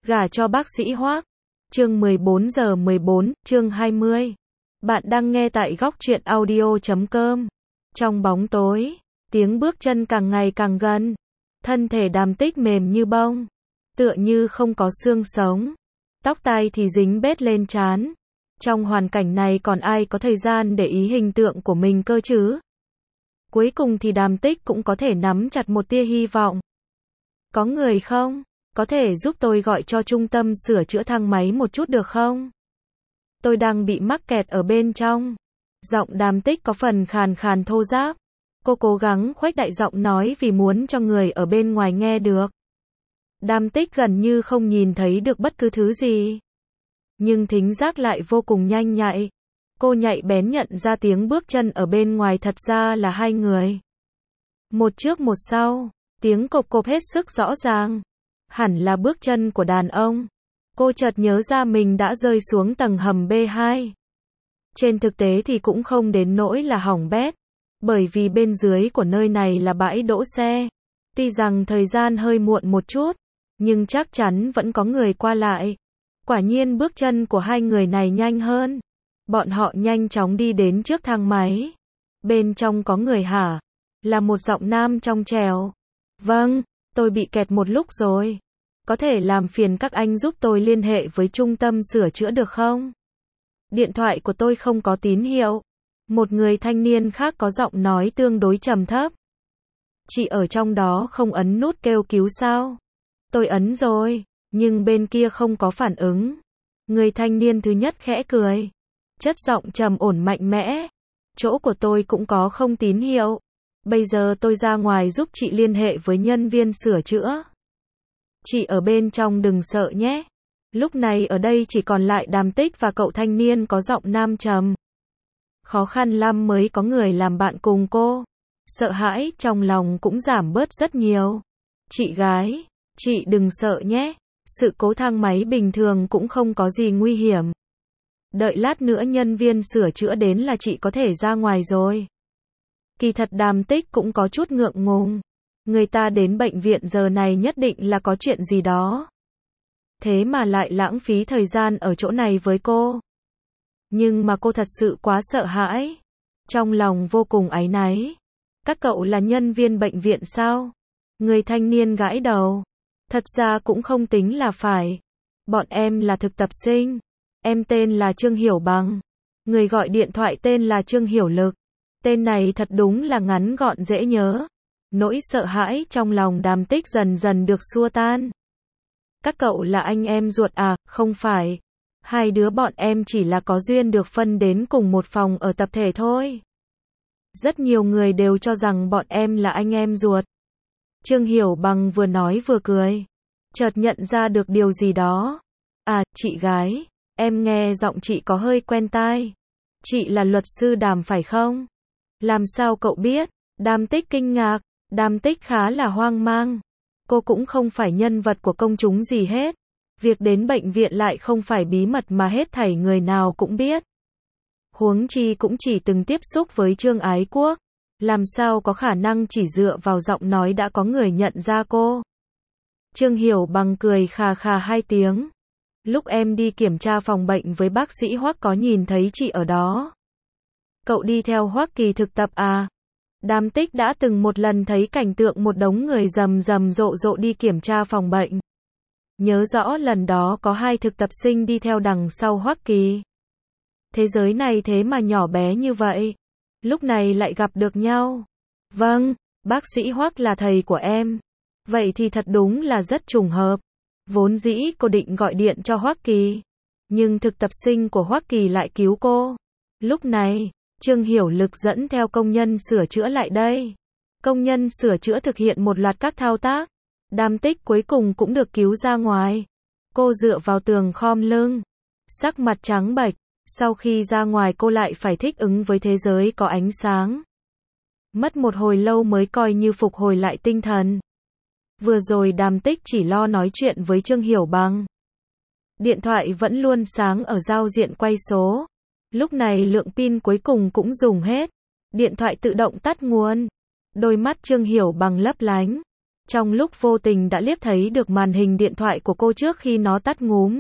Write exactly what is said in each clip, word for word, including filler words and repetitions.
Gả cho bác sĩ Hoác. Chương mười bốn giờ mười bốn, chương hai mươi. Bạn đang nghe tại góc truyện audio chấm com. Trong bóng tối, tiếng bước chân càng ngày càng gần. Thân thể Đàm Tích mềm như bông, tựa như không có xương sống. Tóc tai thì dính bết lên trán. Trong hoàn cảnh này còn ai có thời gian để ý hình tượng của mình cơ chứ? Cuối cùng thì Đàm Tích cũng có thể nắm chặt một tia hy vọng. Có người không? Có thể giúp tôi gọi cho trung tâm sửa chữa thang máy một chút được không? Tôi đang bị mắc kẹt ở bên trong. Giọng Đàm Tích có phần khàn khàn thô ráp. Cô cố gắng khuếch đại giọng nói vì muốn cho người ở bên ngoài nghe được. Đàm Tích gần như không nhìn thấy được bất cứ thứ gì. Nhưng thính giác lại vô cùng nhanh nhạy. Cô nhạy bén nhận ra tiếng bước chân ở bên ngoài thật ra là hai người. Một trước một sau, tiếng cộp cộp hết sức rõ ràng. Hẳn là bước chân của đàn ông. Cô chợt nhớ ra mình đã rơi xuống tầng hầm B hai. Trên thực tế thì cũng không đến nỗi là hỏng bét. Bởi vì bên dưới của nơi này là bãi đỗ xe. Tuy rằng thời gian hơi muộn một chút, nhưng chắc chắn vẫn có người qua lại. Quả nhiên bước chân của hai người này nhanh hơn. Bọn họ nhanh chóng đi đến trước thang máy. Bên trong có người hả? Là một giọng nam trong trẻo. Vâng, tôi bị kẹt một lúc rồi. Có thể làm phiền các anh giúp tôi liên hệ với trung tâm sửa chữa được không? Điện thoại của tôi không có tín hiệu. Một người thanh niên khác có giọng nói tương đối trầm thấp. Chị ở trong đó không ấn nút kêu cứu sao? Tôi ấn rồi, nhưng bên kia không có phản ứng. Người thanh niên thứ nhất khẽ cười. Chất giọng trầm ổn mạnh mẽ. Chỗ của tôi cũng có không tín hiệu. Bây giờ tôi ra ngoài giúp chị liên hệ với nhân viên sửa chữa. Chị ở bên trong đừng sợ nhé. Lúc này ở đây chỉ còn lại Đàm Tích và cậu thanh niên có giọng nam trầm. Khó khăn lắm mới có người làm bạn cùng cô. Sợ hãi trong lòng cũng giảm bớt rất nhiều. Chị gái, chị đừng sợ nhé. Sự cố thang máy bình thường cũng không có gì nguy hiểm. Đợi lát nữa nhân viên sửa chữa đến là chị có thể ra ngoài rồi. Kỳ thật Đàm Tích cũng có chút ngượng ngùng. Người ta đến bệnh viện giờ này nhất định là có chuyện gì đó. Thế mà lại lãng phí thời gian ở chỗ này với cô. Nhưng mà cô thật sự quá sợ hãi. Trong lòng vô cùng áy náy. Các cậu là nhân viên bệnh viện sao? Người thanh niên gãi đầu. Thật ra cũng không tính là phải. Bọn em là thực tập sinh. Em tên là Trương Hiểu Bằng. Người gọi điện thoại tên là Trương Hiểu Lực. Tên này thật đúng là ngắn gọn dễ nhớ. Nỗi sợ hãi trong lòng Đàm Tích dần dần được xua tan. Các cậu là anh em ruột à? Không phải. Hai đứa bọn em chỉ là có duyên được phân đến cùng một phòng ở tập thể thôi. Rất nhiều người đều cho rằng bọn em là anh em ruột. Trương Hiểu Bằng vừa nói vừa cười. Chợt nhận ra được điều gì đó. À, chị gái, em nghe giọng chị có hơi quen tai. Chị là luật sư Đàm phải không? Làm sao cậu biết? Đàm Tích kinh ngạc. Đàm Tích khá là hoang mang. Cô cũng không phải nhân vật của công chúng gì hết. Việc đến bệnh viện lại không phải bí mật mà hết thảy người nào cũng biết. Huống chi cũng chỉ từng tiếp xúc với Trương Ái Quốc. Làm sao có khả năng chỉ dựa vào giọng nói đã có người nhận ra cô. Trương Hiểu Bằng cười khà khà hai tiếng. Lúc em đi kiểm tra phòng bệnh với bác sĩ Hoắc có nhìn thấy chị ở đó. Cậu đi theo Hoắc Kỳ thực tập à? Đàm Tích đã từng một lần thấy cảnh tượng một đống người rầm rầm rộ rộ đi kiểm tra phòng bệnh. Nhớ rõ lần đó có hai thực tập sinh đi theo đằng sau Hoắc Kỳ. Thế giới này thế mà nhỏ bé như vậy. Lúc này lại gặp được nhau. Vâng, bác sĩ Hoắc là thầy của em. Vậy thì thật đúng là rất trùng hợp. Vốn dĩ cô định gọi điện cho Hoắc Kỳ. Nhưng thực tập sinh của Hoắc Kỳ lại cứu cô. Lúc này, Trương Hiểu Lực dẫn theo công nhân sửa chữa lại đây. Công nhân sửa chữa thực hiện một loạt các thao tác. Đàm Tích cuối cùng cũng được cứu ra ngoài. Cô dựa vào tường khom lưng. Sắc mặt trắng bệch. Sau khi ra ngoài cô lại phải thích ứng với thế giới có ánh sáng. Mất một hồi lâu mới coi như phục hồi lại tinh thần. Vừa rồi Đàm Tích chỉ lo nói chuyện với Trương Hiểu Bằng. Điện thoại vẫn luôn sáng ở giao diện quay số. Lúc này lượng pin cuối cùng cũng dùng hết. Điện thoại tự động tắt nguồn. Đôi mắt Trương Hiểu Bằng lấp lánh. Trong lúc vô tình đã liếc thấy được màn hình điện thoại của cô trước khi nó tắt ngúm.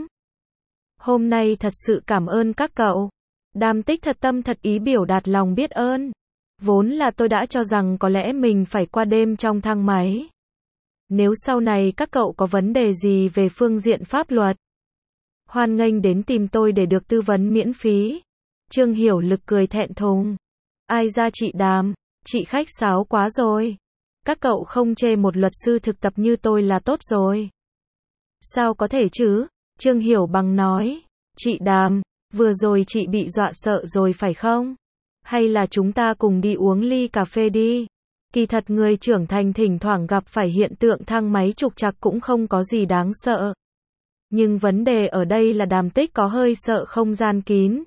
Hôm nay thật sự cảm ơn các cậu. Đàm Tích thật tâm thật ý biểu đạt lòng biết ơn. Vốn là tôi đã cho rằng có lẽ mình phải qua đêm trong thang máy. Nếu sau này các cậu có vấn đề gì về phương diện pháp luật, hoan nghênh đến tìm tôi để được tư vấn miễn phí. Trương Hiểu Lực cười thẹn thùng. Ai ra chị Đàm, chị khách sáo quá rồi. Các cậu không chê một luật sư thực tập như tôi là tốt rồi. Sao có thể chứ? Trương Hiểu Bằng nói. Chị Đàm, vừa rồi chị bị dọa sợ rồi phải không? Hay là chúng ta cùng đi uống ly cà phê đi? Kỳ thật người trưởng thành thỉnh thoảng gặp phải hiện tượng thang máy trục trặc cũng không có gì đáng sợ. Nhưng vấn đề ở đây là Đàm Tích có hơi sợ không gian kín.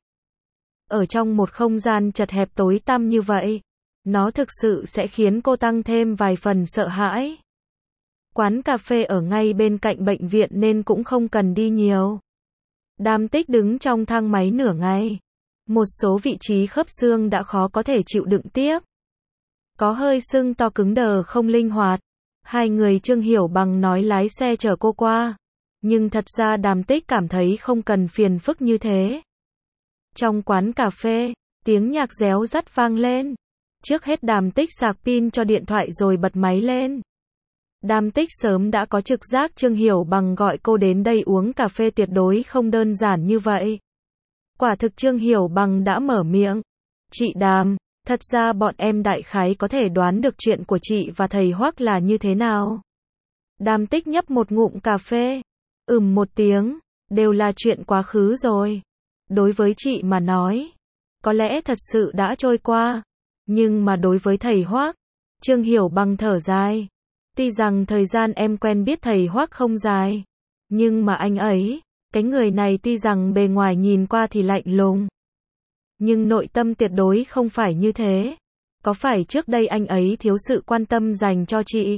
Ở trong một không gian chật hẹp tối tăm như vậy, nó thực sự sẽ khiến cô tăng thêm vài phần sợ hãi. Quán cà phê ở ngay bên cạnh bệnh viện nên cũng không cần đi nhiều. Đàm Tích đứng trong thang máy nửa ngày. Một số vị trí khớp xương đã khó có thể chịu đựng tiếp. Có hơi sưng to cứng đờ không linh hoạt. Hai người Trương Hiểu Bằng nói lái xe chở cô qua. Nhưng thật ra Đàm Tích cảm thấy không cần phiền phức như thế. Trong quán cà phê, tiếng nhạc réo rắt vang lên. Trước hết Đàm Tích sạc pin cho điện thoại rồi bật máy lên. Đàm Tích sớm đã có trực giác Trương Hiểu Bằng gọi cô đến đây uống cà phê tuyệt đối không đơn giản như vậy. Quả thực Trương Hiểu Bằng đã mở miệng. Chị Đàm, thật ra bọn em đại khái có thể đoán được chuyện của chị và thầy Hoắc là như thế nào. Đàm Tích nhấp một ngụm cà phê. Ừm một tiếng, đều là chuyện quá khứ rồi. Đối với chị mà nói, có lẽ thật sự đã trôi qua. Nhưng mà đối với thầy Hoắc, Trương Hiểu Bằng thở dài. Tuy rằng thời gian em quen biết thầy Hoắc không dài, nhưng mà anh ấy, cái người này tuy rằng bề ngoài nhìn qua thì lạnh lùng, nhưng nội tâm tuyệt đối không phải như thế. Có phải trước đây anh ấy thiếu sự quan tâm dành cho chị,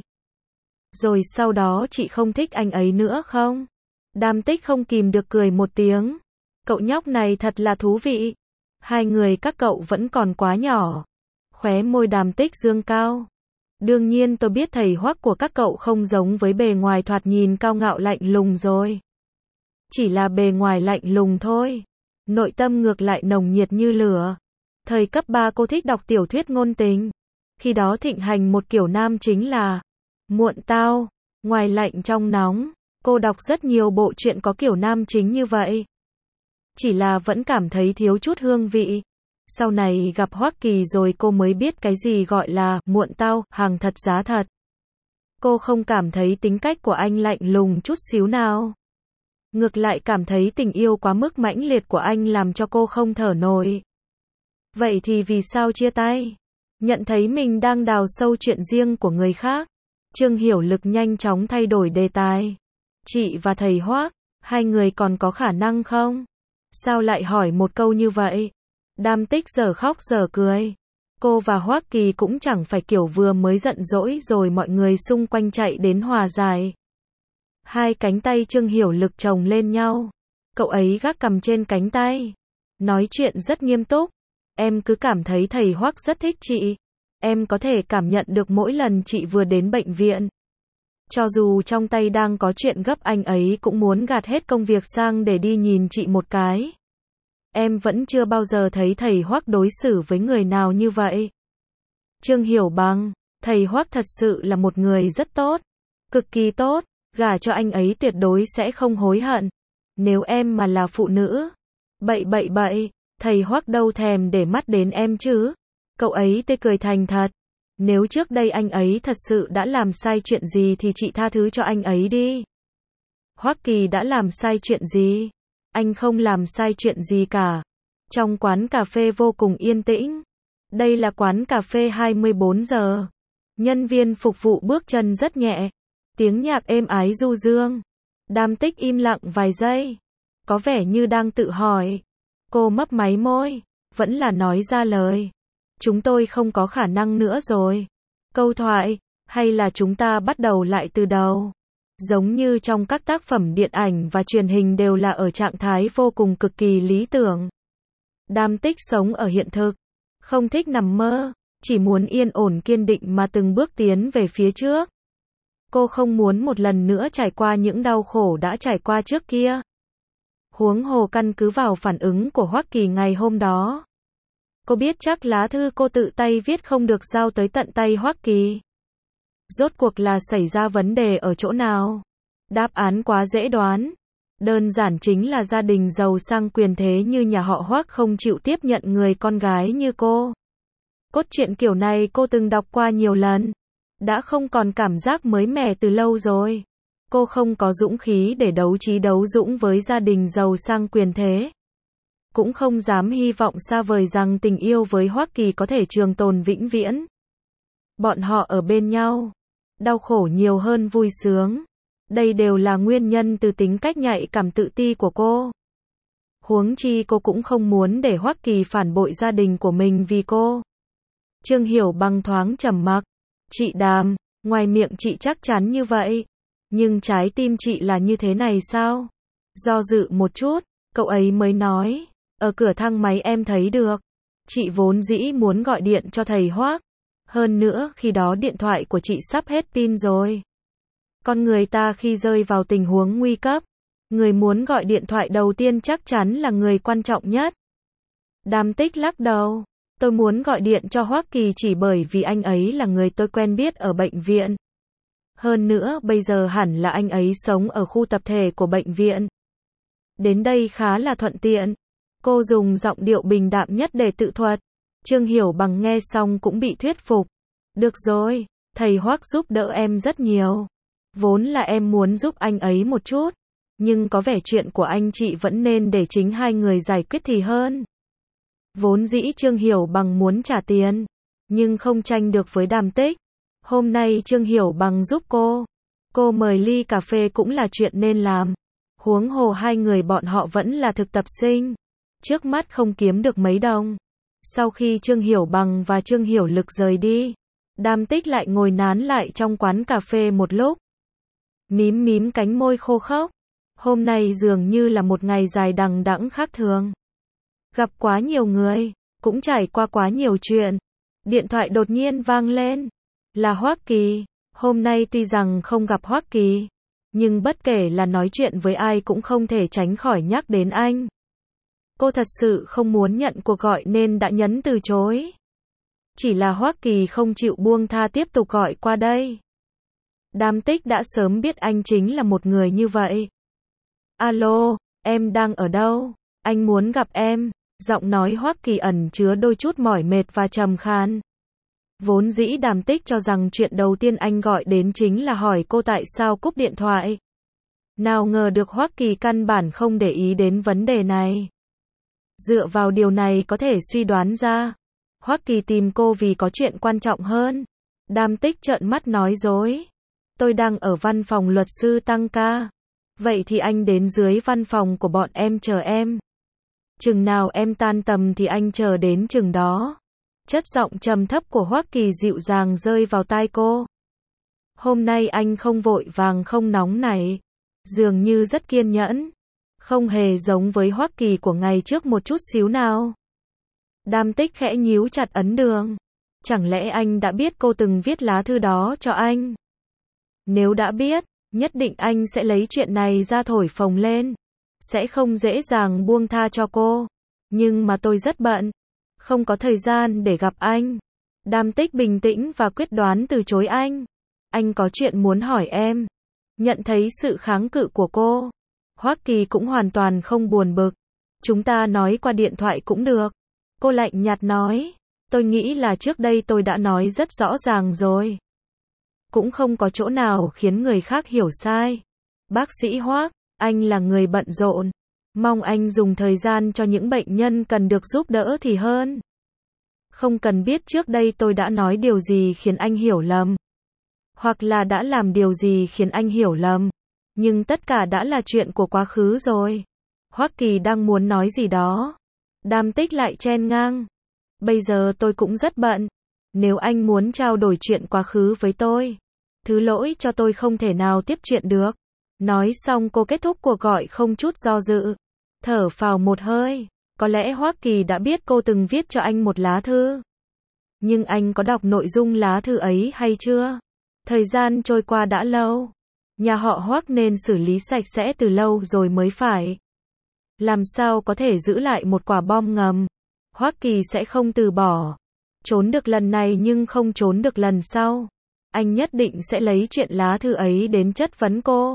rồi sau đó chị không thích anh ấy nữa không? Đàm Tích không kìm được cười một tiếng. Cậu nhóc này thật là thú vị. Hai người các cậu vẫn còn quá nhỏ. Khóe môi Đàm Tích dương cao. Đương nhiên tôi biết thầy Hoắc của các cậu không giống với bề ngoài thoạt nhìn cao ngạo lạnh lùng rồi. Chỉ là bề ngoài lạnh lùng thôi. Nội tâm ngược lại nồng nhiệt như lửa. Thời cấp ba cô thích đọc tiểu thuyết ngôn tình. Khi đó thịnh hành một kiểu nam chính là muộn tao, ngoài lạnh trong nóng. Cô đọc rất nhiều bộ truyện có kiểu nam chính như vậy. Chỉ là vẫn cảm thấy thiếu chút hương vị. Sau này gặp Hoắc Kỳ rồi cô mới biết cái gì gọi là muộn tao, hàng thật giá thật. Cô không cảm thấy tính cách của anh lạnh lùng chút xíu nào. Ngược lại cảm thấy tình yêu quá mức mãnh liệt của anh làm cho cô không thở nổi. Vậy thì vì sao chia tay? Nhận thấy mình đang đào sâu chuyện riêng của người khác, Trương Hiểu Lực nhanh chóng thay đổi đề tài. Chị và thầy Hoắc, hai người còn có khả năng không? Sao lại hỏi một câu như vậy? Đàm Tích giờ khóc giờ cười. Cô và Hoắc Kỳ cũng chẳng phải kiểu vừa mới giận dỗi rồi mọi người xung quanh chạy đến hòa giải. Hai cánh tay Trương Hiểu Lực chồng lên nhau. Cậu ấy gác cằm trên cánh tay. Nói chuyện rất nghiêm túc. Em cứ cảm thấy thầy Hoắc rất thích chị. Em có thể cảm nhận được mỗi lần chị vừa đến bệnh viện. Cho dù trong tay đang có chuyện gấp anh ấy cũng muốn gạt hết công việc sang để đi nhìn chị một cái. Em vẫn chưa bao giờ thấy thầy Hoắc đối xử với người nào như vậy. Trương Hiểu Bằng, thầy Hoắc thật sự là một người rất tốt. Cực kỳ tốt, gả cho anh ấy tuyệt đối sẽ không hối hận. Nếu em mà là phụ nữ. Bậy bậy bậy, thầy Hoắc đâu thèm để mắt đến em chứ. Cậu ấy tươi cười thành thật. Nếu trước đây anh ấy thật sự đã làm sai chuyện gì thì chị tha thứ cho anh ấy đi. Hoắc Kỳ đã làm sai chuyện gì? Anh không làm sai chuyện gì cả. Trong quán cà phê vô cùng yên tĩnh. Đây là quán cà phê hai mươi bốn giờ. Nhân viên phục vụ bước chân rất nhẹ. Tiếng nhạc êm ái du dương. Đàm Tích im lặng vài giây. Có vẻ như đang tự hỏi. Cô mấp máy môi. Vẫn là nói ra lời. Chúng tôi không có khả năng nữa rồi. Câu thoại. Hay là chúng ta bắt đầu lại từ đầu. Giống như trong các tác phẩm điện ảnh và truyền hình đều là ở trạng thái vô cùng cực kỳ lý tưởng. Đàm Tích sống ở hiện thực. Không thích nằm mơ. Chỉ muốn yên ổn kiên định mà từng bước tiến về phía trước. Cô không muốn một lần nữa trải qua những đau khổ đã trải qua trước kia. Huống hồ căn cứ vào phản ứng của Hoắc Kỳ ngày hôm đó. Cô biết chắc lá thư cô tự tay viết không được giao tới tận tay Hoắc Kỳ. Rốt cuộc là xảy ra vấn đề ở chỗ nào? Đáp án quá dễ đoán. Đơn giản chính là gia đình giàu sang quyền thế như nhà họ Hoắc không chịu tiếp nhận người con gái như cô. Cốt truyện kiểu này cô từng đọc qua nhiều lần. Đã không còn cảm giác mới mẻ từ lâu rồi. Cô không có dũng khí để đấu trí đấu dũng với gia đình giàu sang quyền thế. Cũng không dám hy vọng xa vời rằng tình yêu với Hoắc Kỳ có thể trường tồn vĩnh viễn. Bọn họ ở bên nhau. Đau khổ nhiều hơn vui sướng. Đây đều là nguyên nhân từ tính cách nhạy cảm tự ti của cô. Huống chi cô cũng không muốn để Hoắc Kỳ phản bội gia đình của mình vì cô. Trương Hiểu Bằng thoáng trầm mặc. Chị Đàm, ngoài miệng chị chắc chắn như vậy. Nhưng trái tim chị là như thế này sao? Do dự một chút, cậu ấy mới nói. Ở cửa thang máy em thấy được. Chị vốn dĩ muốn gọi điện cho thầy Hoắc. Hơn nữa khi đó điện thoại của chị sắp hết pin rồi. Con người ta khi rơi vào tình huống nguy cấp, người muốn gọi điện thoại đầu tiên chắc chắn là người quan trọng nhất. Đàm Tích lắc đầu. Tôi muốn gọi điện cho Hoắc Kỳ chỉ bởi vì anh ấy là người tôi quen biết ở bệnh viện. Hơn nữa bây giờ hẳn là anh ấy sống ở khu tập thể của bệnh viện. Đến đây khá là thuận tiện. Cô dùng giọng điệu bình đạm nhất để tự thuật. Trương Hiểu Bằng nghe xong cũng bị thuyết phục. Được rồi, thầy Hoắc giúp đỡ em rất nhiều. Vốn là em muốn giúp anh ấy một chút. Nhưng có vẻ chuyện của anh chị vẫn nên để chính hai người giải quyết thì hơn. Vốn dĩ Trương Hiểu Bằng muốn trả tiền. Nhưng không tranh được với Đàm Tích. Hôm nay Trương Hiểu Bằng giúp cô. Cô mời ly cà phê cũng là chuyện nên làm. Huống hồ hai người bọn họ vẫn là thực tập sinh. Trước mắt không kiếm được mấy đồng. Sau khi Trương Hiểu Bằng và Trương Hiểu Lực rời đi, Đàm Tích lại ngồi nán lại trong quán cà phê một lúc. Mím mím cánh môi khô khốc. Hôm nay dường như là một ngày dài đằng đẵng khác thường. Gặp quá nhiều người, cũng trải qua quá nhiều chuyện. Điện thoại đột nhiên vang lên. Là Hoắc Kỳ. Hôm nay tuy rằng không gặp Hoắc Kỳ, nhưng bất kể là nói chuyện với ai cũng không thể tránh khỏi nhắc đến anh. Cô thật sự không muốn nhận cuộc gọi nên đã nhấn từ chối. Chỉ là Hoắc Kỳ không chịu buông tha tiếp tục gọi qua đây. Đàm Tích đã sớm biết anh chính là một người như vậy. Alo, em đang ở đâu? Anh muốn gặp em. Giọng nói Hoắc Kỳ ẩn chứa đôi chút mỏi mệt và trầm khan. Vốn dĩ Đàm Tích cho rằng chuyện đầu tiên anh gọi đến chính là hỏi cô tại sao cúp điện thoại. Nào ngờ được Hoắc Kỳ căn bản không để ý đến vấn đề này. Dựa vào điều này có thể suy đoán ra, Hoắc Kỳ tìm cô vì có chuyện quan trọng hơn. Đàm Tích trợn mắt nói dối. Tôi đang ở văn phòng luật sư tăng ca. Vậy thì anh đến dưới văn phòng của bọn em chờ em. Chừng nào em tan tầm thì anh chờ đến chừng đó. Chất giọng trầm thấp của Hoắc Kỳ dịu dàng rơi vào tai cô. Hôm nay anh không vội vàng không nóng nảy, dường như rất kiên nhẫn, không hề giống với Hoắc Kỳ của ngày trước một chút xíu nào. Đàm Tích khẽ nhíu chặt ấn đường. Chẳng lẽ anh đã biết cô từng viết lá thư đó cho anh? Nếu đã biết, nhất định anh sẽ lấy chuyện này ra thổi phồng lên. Sẽ không dễ dàng buông tha cho cô. Nhưng mà tôi rất bận. Không có thời gian để gặp anh. Đàm Tích bình tĩnh và quyết đoán từ chối anh. Anh có chuyện muốn hỏi em. Nhận thấy sự kháng cự của cô, Hoắc Kỳ cũng hoàn toàn không buồn bực. Chúng ta nói qua điện thoại cũng được. Cô lạnh nhạt nói. Tôi nghĩ là trước đây tôi đã nói rất rõ ràng rồi. Cũng không có chỗ nào khiến người khác hiểu sai. Bác sĩ Hoắc, anh là người bận rộn. Mong anh dùng thời gian cho những bệnh nhân cần được giúp đỡ thì hơn. Không cần biết trước đây tôi đã nói điều gì khiến anh hiểu lầm. Hoặc là đã làm điều gì khiến anh hiểu lầm. Nhưng tất cả đã là chuyện của quá khứ rồi. Hoắc Kỳ đang muốn nói gì đó. Đàm Tích lại chen ngang. Bây giờ tôi cũng rất bận. Nếu anh muốn trao đổi chuyện quá khứ với tôi, thứ lỗi cho tôi không thể nào tiếp chuyện được. Nói xong cô kết thúc cuộc gọi không chút do dự. Thở phào một hơi. Có lẽ Hoắc Kỳ đã biết cô từng viết cho anh một lá thư. Nhưng anh có đọc nội dung lá thư ấy hay chưa? Thời gian trôi qua đã lâu. Nhà họ Hoắc nên xử lý sạch sẽ từ lâu rồi mới phải. Làm sao có thể giữ lại một quả bom ngầm. Hoắc Kỳ sẽ không từ bỏ. Trốn được lần này nhưng không trốn được lần sau. Anh nhất định sẽ lấy chuyện lá thư ấy đến chất vấn cô.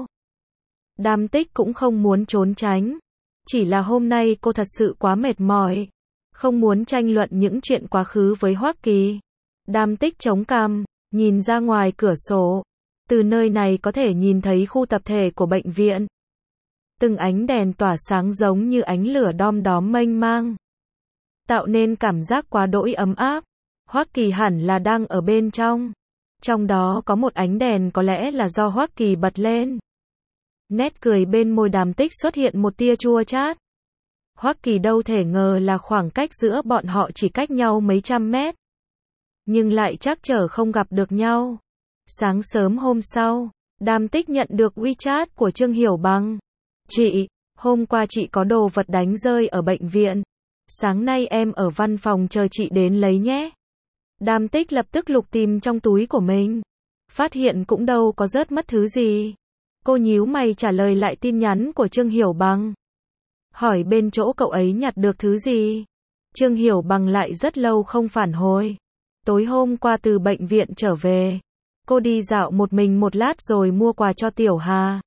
Đàm Tích cũng không muốn trốn tránh. Chỉ là hôm nay cô thật sự quá mệt mỏi. Không muốn tranh luận những chuyện quá khứ với Hoắc Kỳ. Đàm Tích chống cằm, nhìn ra ngoài cửa sổ. Từ nơi này có thể nhìn thấy khu tập thể của bệnh viện. Từng ánh đèn tỏa sáng giống như ánh lửa đom đóm mênh mang. Tạo nên cảm giác quá đỗi ấm áp. Hoắc Kỳ hẳn là đang ở bên trong. Trong đó có một ánh đèn có lẽ là do Hoắc Kỳ bật lên. Nét cười bên môi Đàm Tích xuất hiện một tia chua chát. Hoắc Kỳ đâu thể ngờ là khoảng cách giữa bọn họ chỉ cách nhau mấy trăm mét. Nhưng lại chắc chở không gặp được nhau. Sáng sớm hôm sau, Đàm Tích nhận được WeChat của Trương Hiểu Bằng. Chị, hôm qua chị có đồ vật đánh rơi ở bệnh viện. Sáng nay em ở văn phòng chờ chị đến lấy nhé. Đàm Tích lập tức lục tìm trong túi của mình. Phát hiện cũng đâu có rớt mất thứ gì. Cô nhíu mày trả lời lại tin nhắn của Trương Hiểu Bằng. Hỏi bên chỗ cậu ấy nhặt được thứ gì. Trương Hiểu Bằng lại rất lâu không phản hồi. Tối hôm qua từ bệnh viện trở về. Cô đi dạo một mình một lát rồi mua quà cho Tiểu Hà.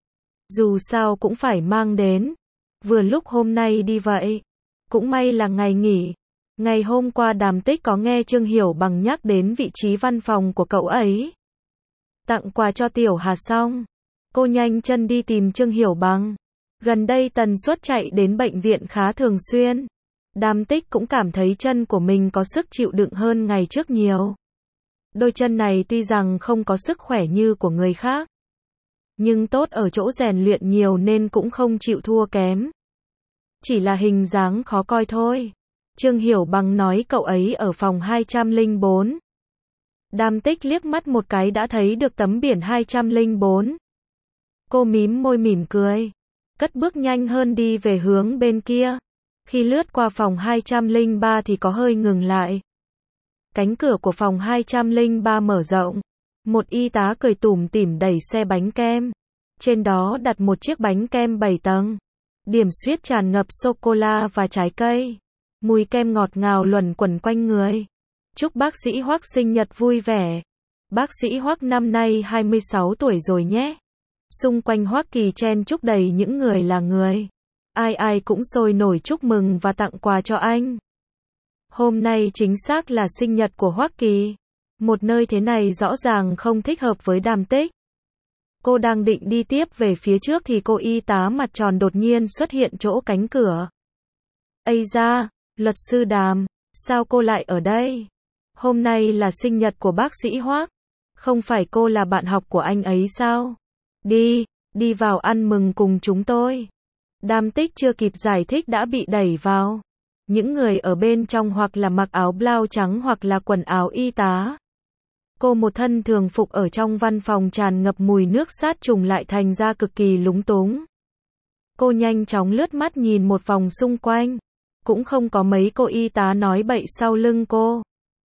Dù sao cũng phải mang đến. Vừa lúc hôm nay đi vậy. Cũng may là ngày nghỉ. Ngày hôm qua Đàm Tích có nghe Trương Hiểu Bằng nhắc đến vị trí văn phòng của cậu ấy. Tặng quà cho Tiểu Hà xong. Cô nhanh chân đi tìm Trương Hiểu Bằng. Gần đây tần suất chạy đến bệnh viện khá thường xuyên. Đàm Tích cũng cảm thấy chân của mình có sức chịu đựng hơn ngày trước nhiều. Đôi chân này tuy rằng không có sức khỏe như của người khác. Nhưng tốt ở chỗ rèn luyện nhiều nên cũng không chịu thua kém. Chỉ là hình dáng khó coi thôi. Trương Hiểu Bằng nói cậu ấy ở phòng hai trăm lẻ bốn. Đàm Tích liếc mắt một cái đã thấy được tấm biển hai trăm lẻ bốn. Cô mím môi mỉm cười. Cất bước nhanh hơn đi về hướng bên kia. Khi lướt qua phòng hai trăm lẻ ba thì có hơi ngừng lại. Cánh cửa của phòng hai trăm lẻ ba mở rộng. Một y tá cười tủm tỉm đẩy xe bánh kem. Trên đó đặt một chiếc bánh kem bảy tầng. Điểm xuyết tràn ngập sô-cô-la và trái cây. Mùi kem ngọt ngào luẩn quẩn quanh người. Chúc bác sĩ Hoắc sinh nhật vui vẻ. Bác sĩ Hoắc năm nay hai mươi sáu tuổi rồi nhé. Xung quanh Hoắc Kỳ chen chúc đầy những người là người. Ai ai cũng sôi nổi chúc mừng và tặng quà cho anh. Hôm nay chính xác là sinh nhật của Hoắc Kỳ. Một nơi thế này rõ ràng không thích hợp với Đàm Tích. Cô đang định đi tiếp về phía trước thì cô y tá mặt tròn đột nhiên xuất hiện chỗ cánh cửa. Ây da, luật sư Đàm, sao cô lại ở đây? Hôm nay là sinh nhật của bác sĩ Hoắc. Không phải cô là bạn học của anh ấy sao? Đi, đi vào ăn mừng cùng chúng tôi. Đàm Tích chưa kịp giải thích đã bị đẩy vào. Những người ở bên trong hoặc là mặc áo blau trắng hoặc là quần áo y tá. Cô một thân thường phục ở trong văn phòng tràn ngập mùi nước sát trùng lại thành ra cực kỳ lúng túng. Cô nhanh chóng lướt mắt nhìn một vòng xung quanh. Cũng không có mấy cô y tá nói bậy sau lưng cô.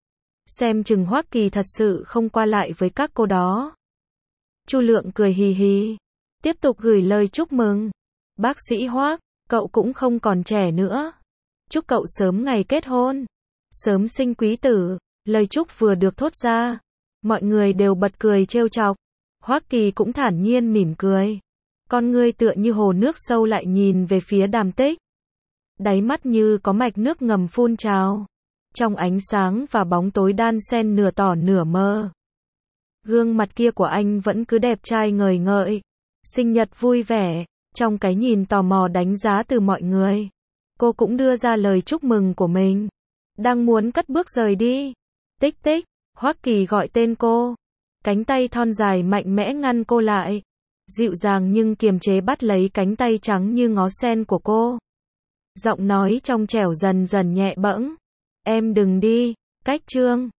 Xem chừng Hoắc Kỳ thật sự không qua lại với các cô đó. Chu Lượng cười hì hì. Tiếp tục gửi lời chúc mừng. Bác sĩ Hoắc, cậu cũng không còn trẻ nữa. Chúc cậu sớm ngày kết hôn. Sớm sinh quý tử. Lời chúc vừa được thốt ra. Mọi người đều bật cười trêu chọc. Hoắc Kỳ cũng thản nhiên mỉm cười. Con ngươi tựa như hồ nước sâu lại nhìn về phía Đàm Tích. Đáy mắt như có mạch nước ngầm phun trào. Trong ánh sáng và bóng tối đan xen nửa tỏ nửa mơ. Gương mặt kia của anh vẫn cứ đẹp trai ngời ngợi. Sinh nhật vui vẻ. Trong cái nhìn tò mò đánh giá từ mọi người. Cô cũng đưa ra lời chúc mừng của mình. Đang muốn cất bước rời đi. Tích tích. Hoắc Kỳ gọi tên cô. Cánh tay thon dài mạnh mẽ ngăn cô lại. Dịu dàng nhưng kiềm chế bắt lấy cánh tay trắng như ngó sen của cô. Giọng nói trong trẻo dần dần nhẹ bẫng. Em đừng đi, Cách Trương.